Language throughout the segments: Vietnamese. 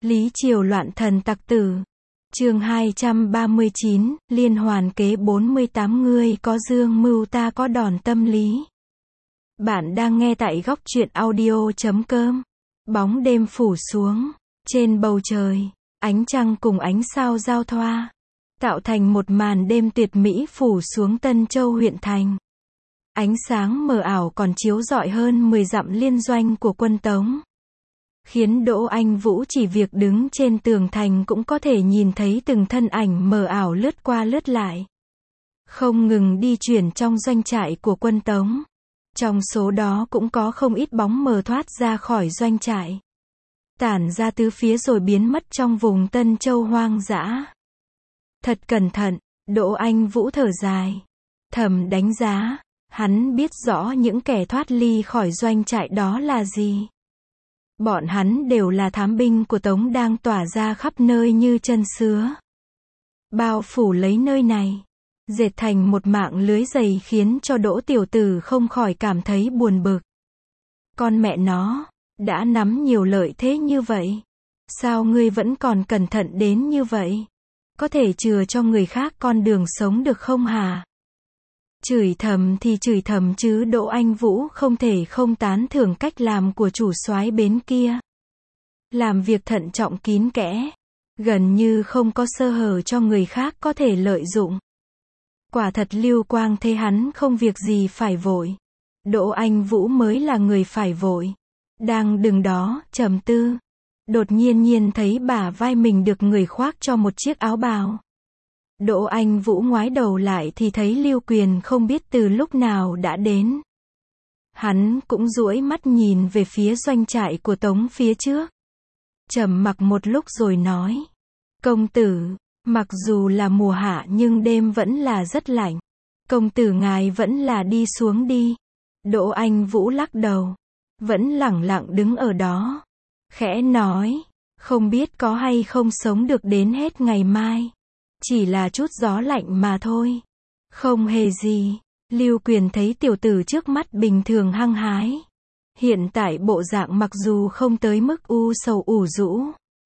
Lý Triều loạn thần tặc tử. Chương 239, liên hoàn kế 48 ngươi có dương mưu ta có đòn tâm lý. Bạn đang nghe tại góc truyện audio.com. Bóng đêm phủ xuống, trên bầu trời, ánh trăng cùng ánh sao giao thoa, tạo thành một màn đêm tuyệt mỹ phủ xuống Tân Châu huyện thành. Ánh sáng mờ ảo còn chiếu rọi hơn 10 dặm liên doanh của quân Tống, khiến Đỗ Anh Vũ chỉ việc đứng trên tường thành cũng có thể nhìn thấy từng thân ảnh mờ ảo lướt qua lướt lại, không ngừng đi chuyển trong doanh trại của quân Tống. Trong số đó cũng có không ít bóng mờ thoát ra khỏi doanh trại, tản ra tứ phía rồi biến mất trong vùng Tân Châu hoang dã. Thật cẩn thận, Đỗ Anh Vũ thở dài, thầm đánh giá, hắn biết rõ những kẻ thoát ly khỏi doanh trại đó là gì. Bọn hắn đều là thám binh của Tống đang tỏa ra khắp nơi như chân sứa, bao phủ lấy nơi này, dệt thành một mạng lưới dày khiến cho Đỗ tiểu tử không khỏi cảm thấy buồn bực. Con mẹ nó, đã nắm nhiều lợi thế như vậy, sao ngươi vẫn còn cẩn thận đến như vậy? Có thể chừa cho người khác con đường sống được không hả? Chửi thầm thì chửi thầm chứ Đỗ Anh Vũ không thể không tán thưởng cách làm của chủ soái bến kia. Làm việc thận trọng kín kẽ, gần như không có sơ hở cho người khác có thể lợi dụng. Quả thật Lưu Quang thấy hắn không việc gì phải vội. Đỗ Anh Vũ mới là người phải vội. Đang đứng đó, trầm tư, đột nhiên thấy bả vai mình được người khoác cho một chiếc áo bào. Đỗ Anh Vũ ngoái đầu lại thì thấy Lưu Quyền không biết từ lúc nào đã đến. Hắn cũng duỗi mắt nhìn về phía doanh trại của Tống phía trước, trầm mặc một lúc rồi nói: công tử, mặc dù là mùa hạ nhưng đêm vẫn là rất lạnh. Công tử ngài vẫn là đi xuống đi. Đỗ Anh Vũ lắc đầu, vẫn lẳng lặng đứng ở đó, khẽ nói: không biết có hay không sống được đến hết ngày mai. Chỉ là chút gió lạnh mà thôi. Không hề gì. Lưu Quyền thấy tiểu tử trước mắt bình thường hăng hái. Hiện tại bộ dạng mặc dù không tới mức u sầu ủ rũ,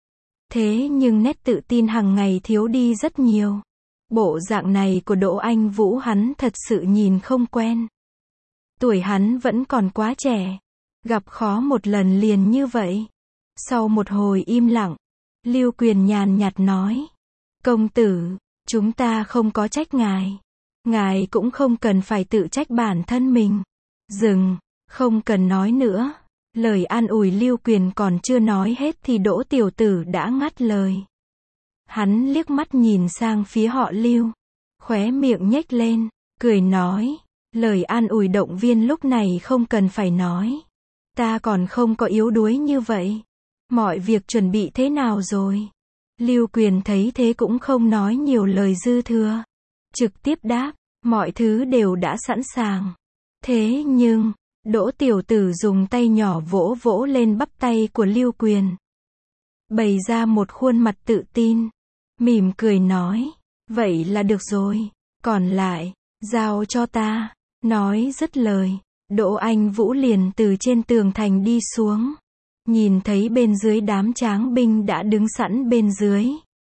thế nhưng nét tự tin hàng ngày thiếu đi rất nhiều. Bộ dạng này của Đỗ Anh Vũ hắn thật sự nhìn không quen. Tuổi hắn vẫn còn quá trẻ, gặp khó một lần liền như vậy. Sau một hồi im lặng, Lưu Quyền nhàn nhạt nói: công tử, chúng ta không có trách ngài. Ngài cũng không cần phải tự trách bản thân mình. Dừng, không cần nói nữa. Lời an ủi Lưu Quyền còn chưa nói hết thì Đỗ tiểu tử đã ngắt lời. Hắn liếc mắt nhìn sang phía họ Lưu, khóe miệng nhếch lên, cười nói: lời an ủi động viên lúc này không cần phải nói. Ta còn không có yếu đuối như vậy. Mọi việc chuẩn bị thế nào rồi? Lưu Quyền thấy thế cũng không nói nhiều lời dư thừa, trực tiếp đáp: mọi thứ đều đã sẵn sàng. Thế nhưng, Đỗ tiểu tử dùng tay nhỏ vỗ vỗ lên bắp tay của Lưu Quyền, bày ra một khuôn mặt tự tin, mỉm cười nói: vậy là được rồi, còn lại, giao cho ta. Nói dứt lời, Đỗ Anh Vũ liền từ trên tường thành đi xuống, nhìn thấy bên dưới đám tráng binh đã đứng sẵn bên dưới,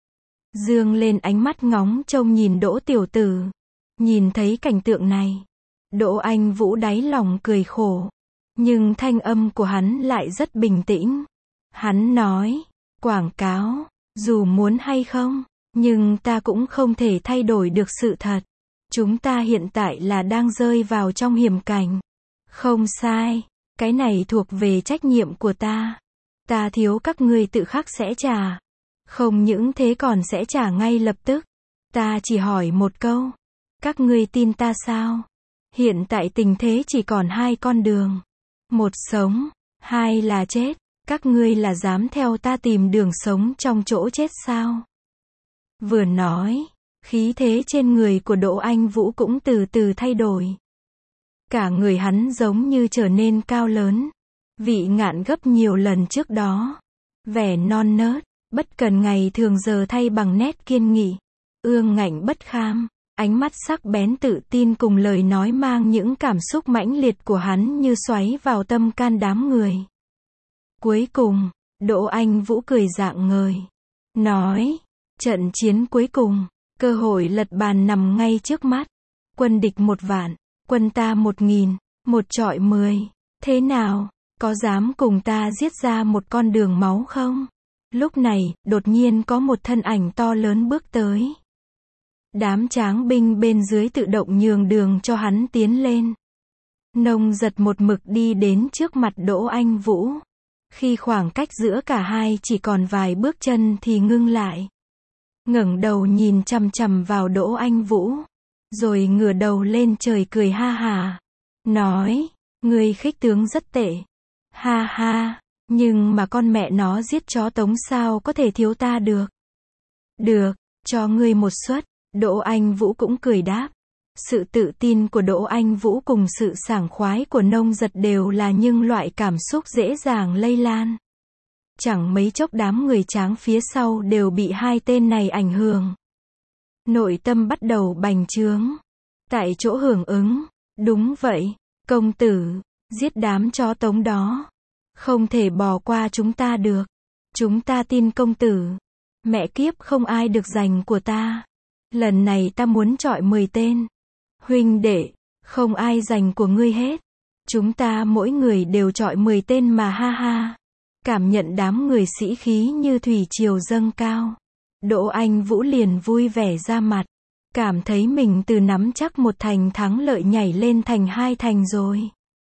dương lên ánh mắt ngóng trông nhìn Đỗ tiểu tử. Nhìn thấy cảnh tượng này, Đỗ Anh Vũ đáy lòng cười khổ, nhưng thanh âm của hắn lại rất bình tĩnh. Hắn nói: quảng cáo, dù muốn hay không, nhưng ta cũng không thể thay đổi được sự thật. Chúng ta hiện tại là đang rơi vào trong hiểm cảnh. Không sai, cái này thuộc về trách nhiệm của ta. Ta thiếu các ngươi tự khắc sẽ trả. Không những thế còn sẽ trả ngay lập tức. Ta chỉ hỏi một câu, các ngươi tin ta sao? Hiện tại tình thế chỉ còn hai con đường. Một sống, hai là chết. Các ngươi là dám theo ta tìm đường sống trong chỗ chết sao? Vừa nói, khí thế trên người của Đỗ Anh Vũ cũng từ từ thay đổi. Cả người hắn giống như trở nên cao lớn, vị ngạn gấp nhiều lần trước đó. Vẻ non nớt, bất cần ngày thường giờ thay bằng nét kiên nghị, ương ngạnh bất kham. Ánh mắt sắc bén tự tin cùng lời nói mang những cảm xúc mãnh liệt của hắn như xoáy vào tâm can đám người. Cuối cùng, Đỗ Anh Vũ cười rạng ngời. Nói, trận chiến cuối cùng, cơ hội lật bàn nằm ngay trước mắt. Quân địch 1 vạn, quân ta 1000, 1 chọi 10. Thế nào, có dám cùng ta giết ra một con đường máu không? Lúc này, đột nhiên có một thân ảnh to lớn bước tới. Đám tráng binh bên dưới tự động nhường đường cho hắn tiến lên. Nông Giật một mực đi đến trước mặt Đỗ Anh Vũ. Khi khoảng cách giữa cả hai chỉ còn vài bước chân thì ngưng lại. Ngẩng đầu nhìn chằm chằm vào Đỗ Anh Vũ. Rồi ngửa đầu lên trời cười ha hà. Nói, ngươi khích tướng rất tệ. Ha ha, nhưng mà con mẹ nó giết chó Tống sao có thể thiếu ta được. Được, cho ngươi một suất. Đỗ Anh Vũ cũng cười đáp. Sự tự tin của Đỗ Anh Vũ cùng sự sảng khoái của Nông Giật đều là những loại cảm xúc dễ dàng lây lan. Chẳng mấy chốc đám người tráng phía sau đều bị hai tên này ảnh hưởng. Nội tâm bắt đầu bành trướng. Tại chỗ hưởng ứng. Đúng vậy, công tử, giết đám chó Tống đó. Không thể bỏ qua chúng ta được. Chúng ta tin công tử. Mẹ kiếp không ai được giành của ta. Lần này ta muốn chọi 10 tên. Huynh đệ, không ai giành của ngươi hết. Chúng ta mỗi người đều chọi 10 tên mà ha ha. Cảm nhận đám người sĩ khí như thủy triều dâng cao. Đỗ Anh Vũ liền vui vẻ ra mặt. Cảm thấy mình từ nắm chắc 1 thành thắng lợi nhảy lên thành 2 thành rồi.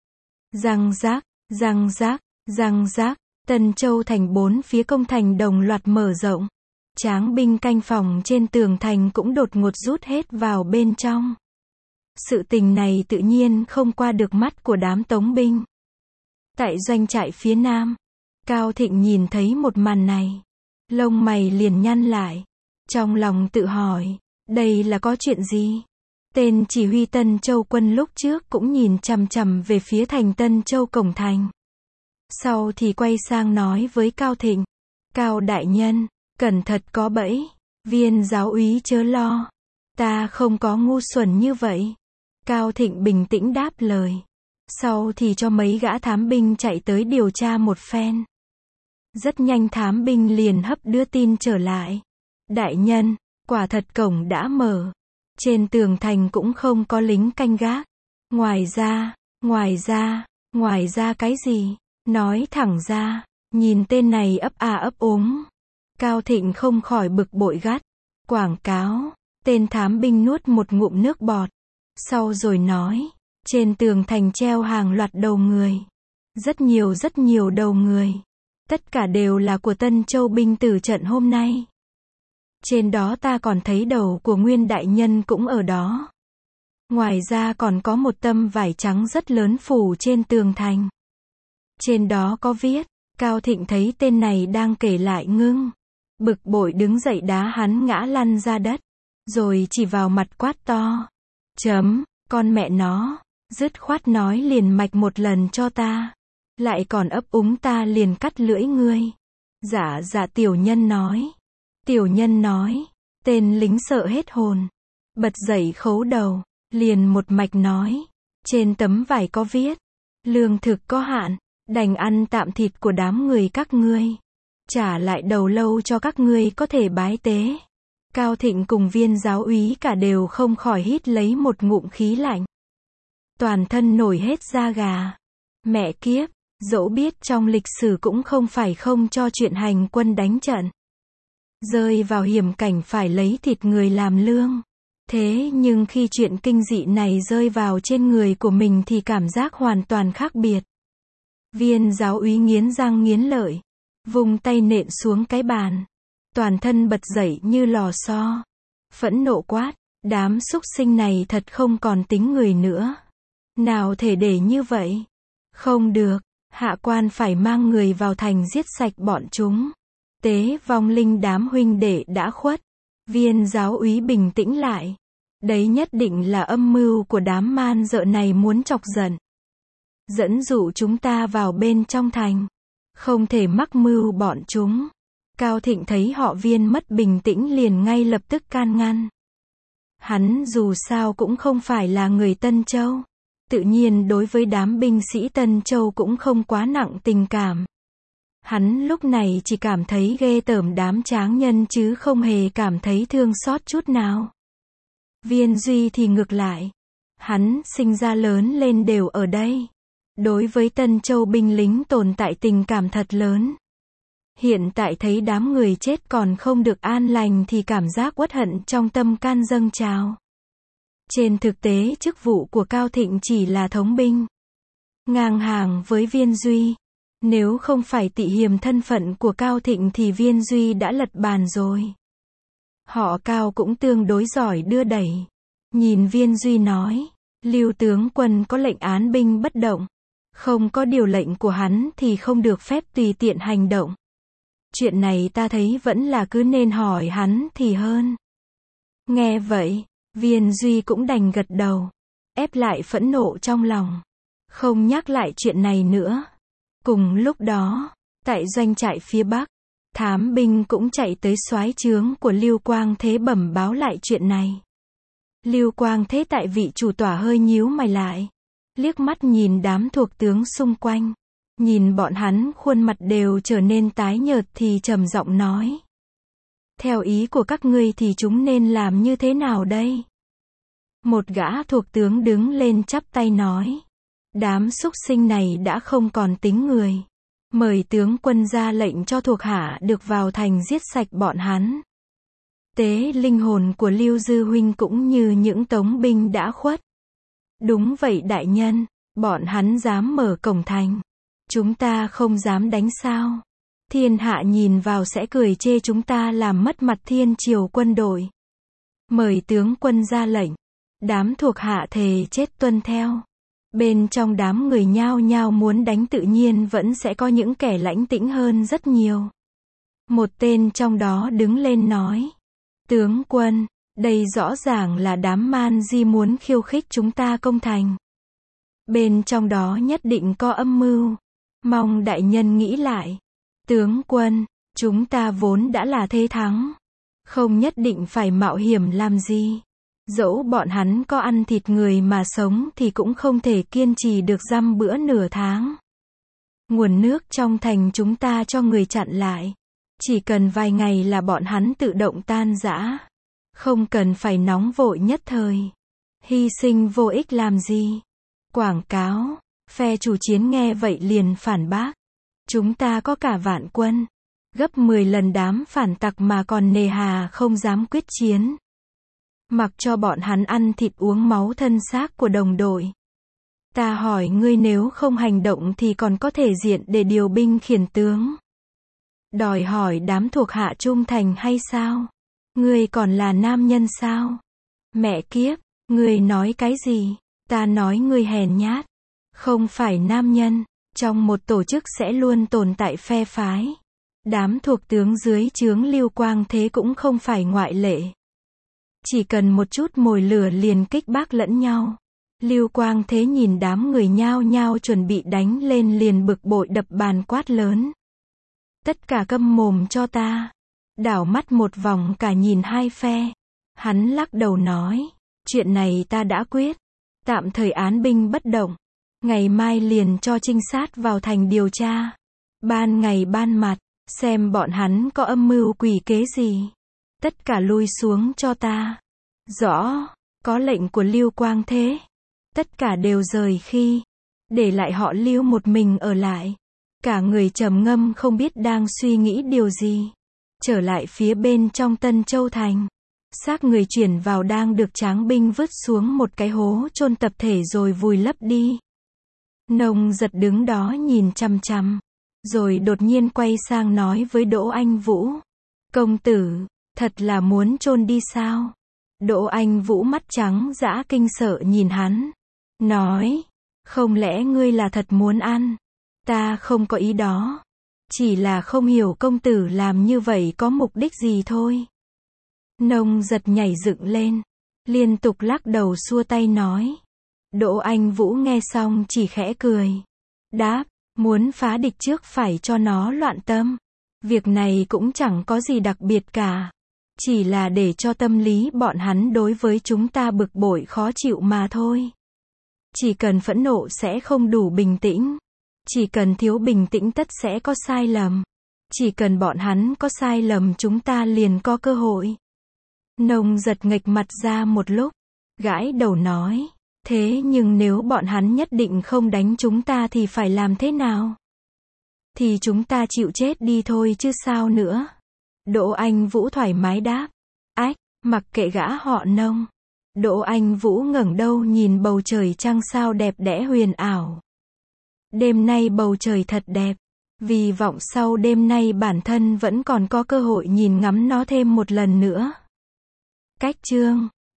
Răng rác, răng rác, răng rác. Tân Châu thành 4 phía công thành đồng loạt mở rộng. Tráng binh canh phòng trên tường thành cũng đột ngột rút hết vào bên trong. Sự tình này tự nhiên không qua được mắt của đám Tống binh. Tại doanh trại phía nam, Cao Thịnh nhìn thấy một màn này. Lông mày liền nhăn lại. Trong lòng tự hỏi, đây là có chuyện gì? Tên chỉ huy Tân Châu quân lúc trước cũng nhìn chằm chằm về phía thành Tân Châu cổng thành. Sau thì quay sang nói với Cao Thịnh. Cao đại nhân, cẩn thận có bẫy. Viên giáo úy chớ lo. Ta không có ngu xuẩn như vậy. Cao Thịnh bình tĩnh đáp lời. Sau thì cho mấy gã thám binh chạy tới điều tra một phen. Rất nhanh thám binh liền hấp đưa tin trở lại. Đại nhân, quả thật cổng đã mở. Trên tường thành cũng không có lính canh gác. Ngoài ra cái gì? Nói thẳng ra, nhìn tên này ấp a ấp úng. Cao Thịnh không khỏi bực bội gắt. Quảng cáo. Tên thám binh nuốt một ngụm nước bọt. Sau rồi nói, trên tường thành treo hàng loạt đầu người. Rất nhiều đầu người. Tất cả đều là của Tân Châu binh tử trận hôm nay. Trên đó ta còn thấy đầu của Nguyên đại nhân cũng ở đó. Ngoài ra còn có một tấm vải trắng rất lớn phủ trên tường thành. Trên đó có viết, Cao Thịnh thấy tên này đang kể lại ngưng. Bực bội đứng dậy đá hắn ngã lăn ra đất. Rồi chỉ vào mặt quát to. Con mẹ nó, dứt khoát nói liền mạch một lần cho ta. Lại còn ấp úng ta liền cắt lưỡi ngươi. Dạ tiểu nhân nói. Tiểu nhân nói. Tên lính sợ hết hồn. Bật dậy khấu đầu. Liền một mạch nói. Trên tấm vải có viết. Lương thực có hạn. Đành ăn tạm thịt của đám người các ngươi. Trả lại đầu lâu cho các ngươi có thể bái tế. Cao Thịnh cùng viên giáo úy cả đều không khỏi hít lấy một ngụm khí lạnh. Toàn thân nổi hết da gà. Mẹ kiếp, dẫu biết trong lịch sử cũng không phải không cho chuyện hành quân đánh trận. Rơi vào hiểm cảnh phải lấy thịt người làm lương. Thế nhưng khi chuyện kinh dị này rơi vào trên người của mình thì cảm giác hoàn toàn khác biệt. Viên giáo úy nghiến răng nghiến lợi. Vung tay nện xuống cái bàn. Toàn thân bật dậy như lò xo. Phẫn nộ quát. Đám súc sinh này thật không còn tính người nữa. Nào thể để như vậy. Không được. Hạ quan phải mang người vào thành giết sạch bọn chúng. Tế vong linh đám huynh đệ đã khuất. Viên giáo úy bình tĩnh lại. Đấy nhất định là âm mưu của đám man dợ này muốn chọc giận. Dẫn dụ chúng ta vào bên trong thành. Không thể mắc mưu bọn chúng. Cao Thịnh thấy họ Viên mất bình tĩnh liền ngay lập tức can ngăn. Hắn dù sao cũng không phải là người Tân Châu. Tự nhiên đối với đám binh sĩ Tân Châu cũng không quá nặng tình cảm. Hắn lúc này chỉ cảm thấy ghê tởm đám tráng nhân chứ không hề cảm thấy thương xót chút nào. Viên Duy thì ngược lại. Hắn sinh ra lớn lên đều ở đây. Đối với Tân Châu binh lính tồn tại tình cảm thật lớn. Hiện tại thấy đám người chết còn không được an lành thì cảm giác uất hận trong tâm can dâng trào. Trên thực tế chức vụ của Cao Thịnh chỉ là thống binh. Ngang hàng với Viên Duy. Nếu không phải tị hiềm thân phận của Cao Thịnh thì Viên Duy đã lật bàn rồi. Họ Cao cũng tương đối giỏi đưa đẩy. Nhìn Viên Duy nói, Lưu tướng quân có lệnh án binh bất động. Không có điều lệnh của hắn thì không được phép tùy tiện hành động. Chuyện này ta thấy vẫn là cứ nên hỏi hắn thì hơn. Nghe vậy, Viên Duy cũng đành gật đầu. Ép lại phẫn nộ trong lòng. Không nhắc lại chuyện này nữa. Cùng lúc đó, tại doanh trại phía Bắc, thám binh cũng chạy tới soái trướng của Lưu Quang Thế bẩm báo lại chuyện này. Lưu Quang Thế tại vị chủ tỏa hơi nhíu mày lại. Liếc mắt nhìn đám thuộc tướng xung quanh. Nhìn bọn hắn khuôn mặt đều trở nên tái nhợt thì trầm giọng nói. Theo ý của các ngươi thì chúng nên làm như thế nào đây? Một gã thuộc tướng đứng lên chắp tay nói. Đám súc sinh này đã không còn tính người. Mời tướng quân ra lệnh cho thuộc hạ được vào thành giết sạch bọn hắn. Tế linh hồn của Lưu Dư huynh cũng như những tống binh đã khuất. Đúng vậy đại nhân, bọn hắn dám mở cổng thành. Chúng ta không dám đánh sao? Thiên hạ nhìn vào sẽ cười chê chúng ta làm mất mặt thiên triều quân đội. Mời tướng quân ra lệnh. Đám thuộc hạ thề chết tuân theo. Bên trong đám người nhao nhao muốn đánh tự nhiên vẫn sẽ có những kẻ lãnh tĩnh hơn rất nhiều. Một tên trong đó đứng lên nói. Tướng quân, đây rõ ràng là đám man di muốn khiêu khích chúng ta công thành. Bên trong đó nhất định có âm mưu. Mong đại nhân nghĩ lại. Tướng quân, chúng ta vốn đã là thế thắng. Không nhất định phải mạo hiểm làm gì. Dẫu bọn hắn có ăn thịt người mà sống thì cũng không thể kiên trì được dăm bữa nửa tháng. Nguồn nước trong thành chúng ta cho người chặn lại. Chỉ cần vài ngày là bọn hắn tự động tan rã. Không cần phải nóng vội nhất thời. Hy sinh vô ích làm gì. Quảng cáo. Phe chủ chiến nghe vậy liền phản bác. Chúng ta có cả vạn quân. Gấp 10 lần đám phản tặc mà còn nề hà không dám quyết chiến. Mặc cho bọn hắn ăn thịt uống máu thân xác của đồng đội. Ta hỏi ngươi nếu không hành động thì còn có thể diện để điều binh khiển tướng. Đòi hỏi đám thuộc hạ trung thành hay sao? Ngươi còn là nam nhân sao? Mẹ kiếp, ngươi nói cái gì? Ta nói ngươi hèn nhát. Không phải nam nhân. Trong một tổ chức sẽ luôn tồn tại phe phái. Đám thuộc tướng dưới trướng Lưu Quang Thế cũng không phải ngoại lệ. Chỉ cần một chút mồi lửa liền kích bác lẫn nhau. Lưu Quang Thế nhìn đám người nhao nhao chuẩn bị đánh lên liền bực bội đập bàn quát lớn. Tất cả câm mồm cho ta. Đảo mắt một vòng cả nhìn hai phe. Hắn lắc đầu nói. Chuyện này ta đã quyết. Tạm thời án binh bất động. Ngày mai liền cho trinh sát vào thành điều tra. Ban ngày ban mặt, xem bọn hắn có âm mưu quỷ kế gì. Tất cả lui xuống cho ta. Rõ, có lệnh của Lưu Quang Thế. Tất cả đều rời khi. Để lại họ Lưu một mình ở lại. Cả người trầm ngâm không biết đang suy nghĩ điều gì. Trở lại phía bên trong Tân Châu Thành. Xác người chuyển vào đang được tráng binh vứt xuống một cái hố chôn tập thể rồi vùi lấp đi. Nông Giật đứng đó nhìn chằm chằm. Rồi đột nhiên quay sang nói với Đỗ Anh Vũ. Công tử, thật là muốn chôn đi sao? Đỗ Anh Vũ mắt trắng dã kinh sợ nhìn hắn. Nói, không lẽ ngươi là thật muốn ăn? Ta không có ý đó. Chỉ là không hiểu công tử làm như vậy có mục đích gì thôi. Nông Giật nhảy dựng lên. Liên tục lắc đầu xua tay nói. Đỗ Anh Vũ nghe xong chỉ khẽ cười. Đáp, muốn phá địch trước phải cho nó loạn tâm. Việc này cũng chẳng có gì đặc biệt cả. Chỉ là để cho tâm lý bọn hắn đối với chúng ta bực bội khó chịu mà thôi. Chỉ cần phẫn nộ sẽ không đủ bình tĩnh. Chỉ cần thiếu bình tĩnh tất sẽ có sai lầm. Chỉ cần bọn hắn có sai lầm chúng ta liền có cơ hội. Nông giật nghệch mặt ra một lúc, gãi đầu nói, thế nhưng nếu bọn hắn nhất định không đánh chúng ta thì phải làm thế nào? Thì chúng ta chịu chết đi thôi chứ sao nữa. Đỗ Anh Vũ thoải mái đáp. Ách, mặc kệ gã họ Nông. Đỗ Anh Vũ ngẩng đầu nhìn bầu trời trăng sao đẹp đẽ huyền ảo. Đêm nay bầu trời thật đẹp. Vì vọng sau đêm nay bản thân vẫn còn có cơ hội nhìn ngắm nó thêm một lần nữa. Cách chương